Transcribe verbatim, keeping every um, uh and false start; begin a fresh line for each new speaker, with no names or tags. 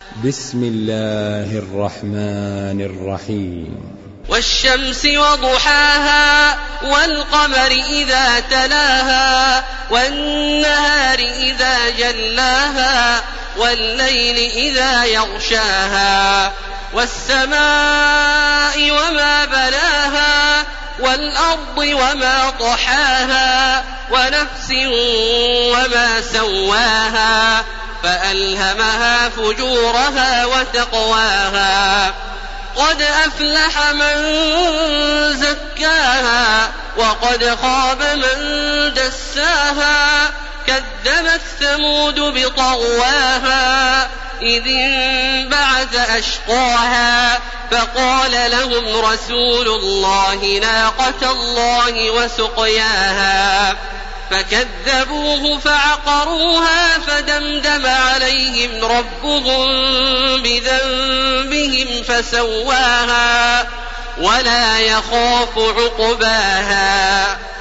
بسم الله الرحمن الرحيم.
والشمس وضحاها والقمر إذا تلاها والنهار إذا جلاها والليل إذا يغشاها والسماء وما بلاها والأرض وما طحاها ونفس وما سواها فألهمها فجورها وتقواها قد أفلح من زكاها وقد خاب من دساها كذبت ثمود بطغواها إذ انبعث أشقاها فقال لهم رسول الله ناقة الله وسقياها فكذبوه فعقروها فدمدم عليهم ربهم بذنبهم فسواها ولا يخاف عقباها.